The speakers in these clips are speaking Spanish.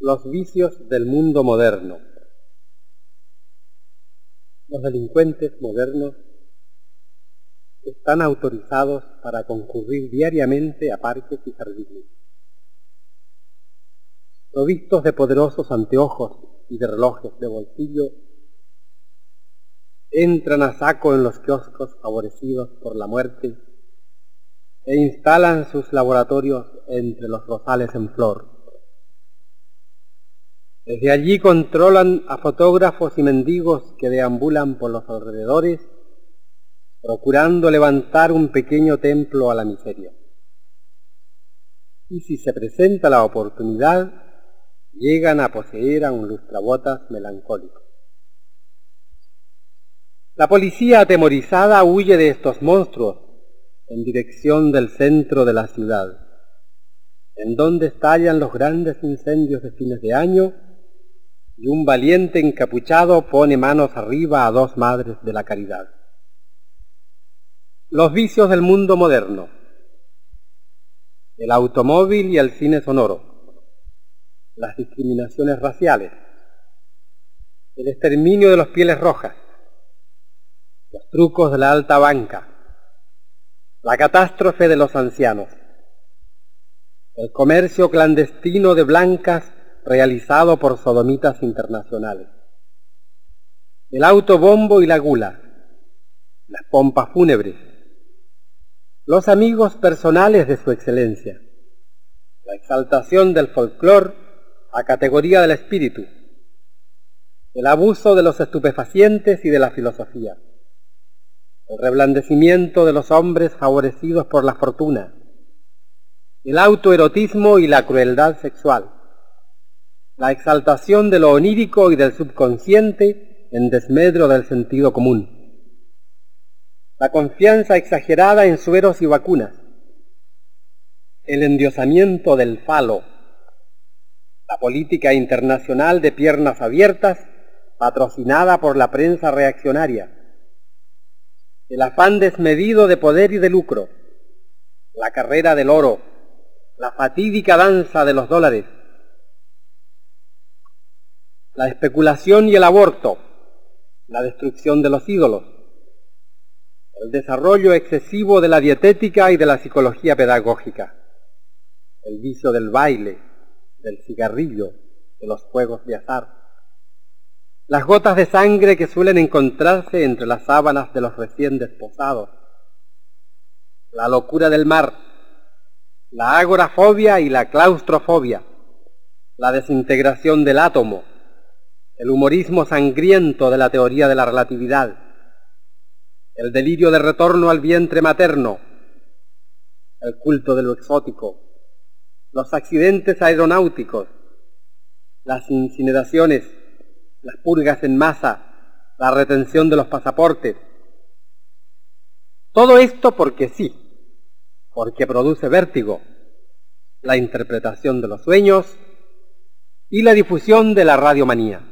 Los vicios del mundo moderno. Los delincuentes modernos están autorizados para concurrir diariamente a parques y jardines. Provistos de poderosos anteojos y de relojes de bolsillo, entran a saco en los kioscos favorecidos por la muerte e instalan sus laboratorios entre los rosales en flor. Desde allí controlan a fotógrafos y mendigos que deambulan por los alrededores, procurando levantar un pequeño templo a la miseria. Y si se presenta la oportunidad, llegan a poseer a un lustrabotas melancólico. La policía atemorizada huye de estos monstruos en dirección del centro de la ciudad, en donde estallan los grandes incendios de fines de año, y un valiente encapuchado pone manos arriba a dos madres de la caridad. Los vicios del mundo moderno: el automóvil y el cine sonoro, las discriminaciones raciales, el exterminio de los pieles rojas, los trucos de la alta banca, la catástrofe de los ancianos, el comercio clandestino de blancas realizado por sodomitas internacionales, el autobombo y la gula, las pompas fúnebres, los amigos personales de su excelencia, la exaltación del folclore a categoría del espíritu, el abuso de los estupefacientes y de la filosofía, el reblandecimiento de los hombres favorecidos por la fortuna, el autoerotismo y la crueldad sexual, la exaltación de lo onírico y del subconsciente en desmedro del sentido común, la confianza exagerada en sueros y vacunas, el endiosamiento del falo, la política internacional de piernas abiertas patrocinada por la prensa reaccionaria, el afán desmedido de poder y de lucro, la carrera del oro, la fatídica danza de los dólares, la especulación y el aborto, la destrucción de los ídolos, el desarrollo excesivo de la dietética y de la psicología pedagógica, el vicio del baile, del cigarrillo, de los juegos de azar, las gotas de sangre que suelen encontrarse entre las sábanas de los recién desposados, la locura del mar, la agorafobia y la claustrofobia, la desintegración del átomo, el humorismo sangriento de la teoría de la relatividad, el delirio de retorno al vientre materno, el culto de lo exótico, los accidentes aeronáuticos, las incineraciones, las purgas en masa, la retención de los pasaportes. Todo esto porque sí, porque produce vértigo, la interpretación de los sueños y la difusión de la radiomanía.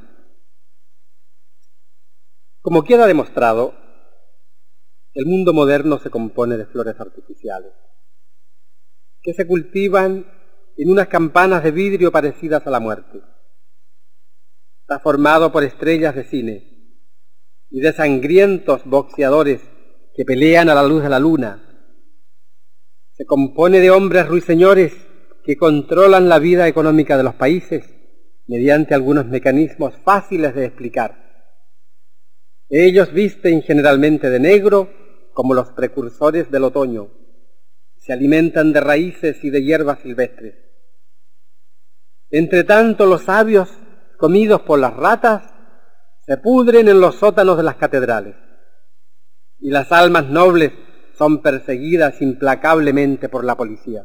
Como queda demostrado, el mundo moderno se compone de flores artificiales, que se cultivan en unas campanas de vidrio parecidas a la muerte. Está formado por estrellas de cine y de sangrientos boxeadores que pelean a la luz de la luna. Se compone de hombres ruiseñores que controlan la vida económica de los países mediante algunos mecanismos fáciles de explicar. Ellos visten generalmente de negro como los precursores del otoño. Se alimentan de raíces y de hierbas silvestres. Entre tanto, los sabios, comidos por las ratas, se pudren en los sótanos de las catedrales, y las almas nobles son perseguidas implacablemente por la policía.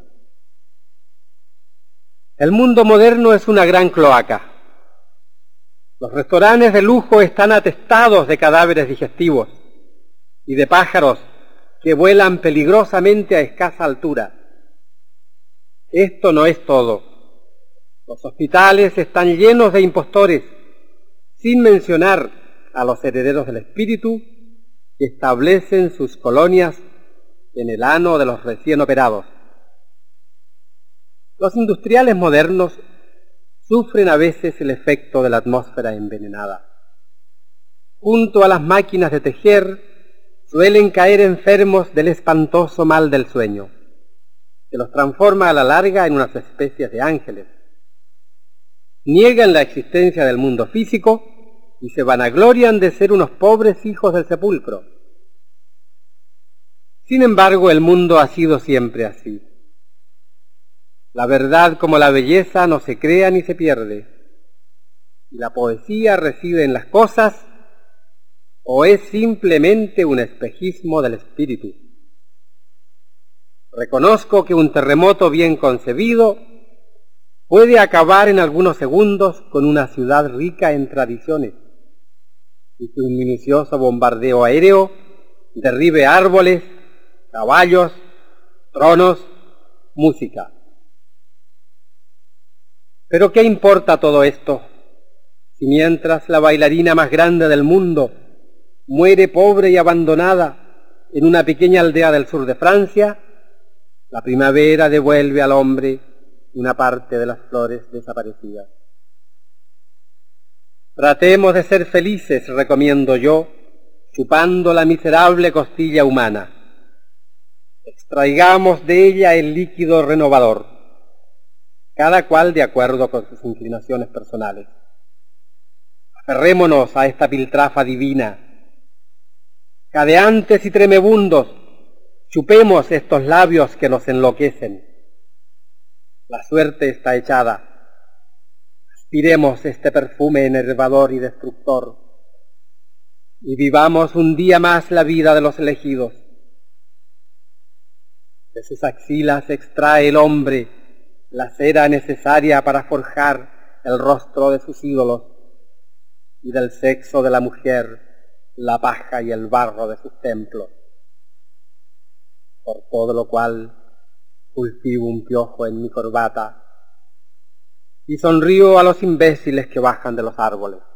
El mundo moderno es una gran cloaca. Los restaurantes de lujo están atestados de cadáveres digestivos y de pájaros que vuelan peligrosamente a escasa altura. Esto no es todo. Los hospitales están llenos de impostores, sin mencionar a los herederos del espíritu que establecen sus colonias en el ano de los recién operados. Los industriales modernos sufren a veces el efecto de la atmósfera envenenada. Junto a las máquinas de tejer suelen caer enfermos del espantoso mal del sueño, que los transforma a la larga en unas especies de ángeles. Niegan la existencia del mundo físico y se vanaglorian de ser unos pobres hijos del sepulcro. Sin embargo, el mundo ha sido siempre así. La verdad como la belleza no se crea ni se pierde, y la poesía reside en las cosas o es simplemente un espejismo del espíritu. Reconozco que un terremoto bien concebido puede acabar en algunos segundos con una ciudad rica en tradiciones, y que un minucioso bombardeo aéreo derribe árboles, caballos, tronos, música. Pero ¿qué importa todo esto si mientras la bailarina más grande del mundo muere pobre y abandonada en una pequeña aldea del sur de Francia, la primavera devuelve al hombre una parte de las flores desaparecidas? Tratemos de ser felices, recomiendo yo, chupando la miserable costilla humana. Extraigamos de ella el líquido renovador, cada cual de acuerdo con sus inclinaciones personales. Aferrémonos a esta piltrafa divina. Cadeantes y tremebundos, chupemos estos labios que nos enloquecen. La suerte está echada. Aspiremos este perfume enervador y destructor, y vivamos un día más la vida de los elegidos. De sus axilas extrae el hombre la cera necesaria para forjar el rostro de sus ídolos, y del sexo de la mujer la paja y el barro de sus templos. Por todo lo cual cultivo un piojo en mi corbata y sonrío a los imbéciles que bajan de los árboles.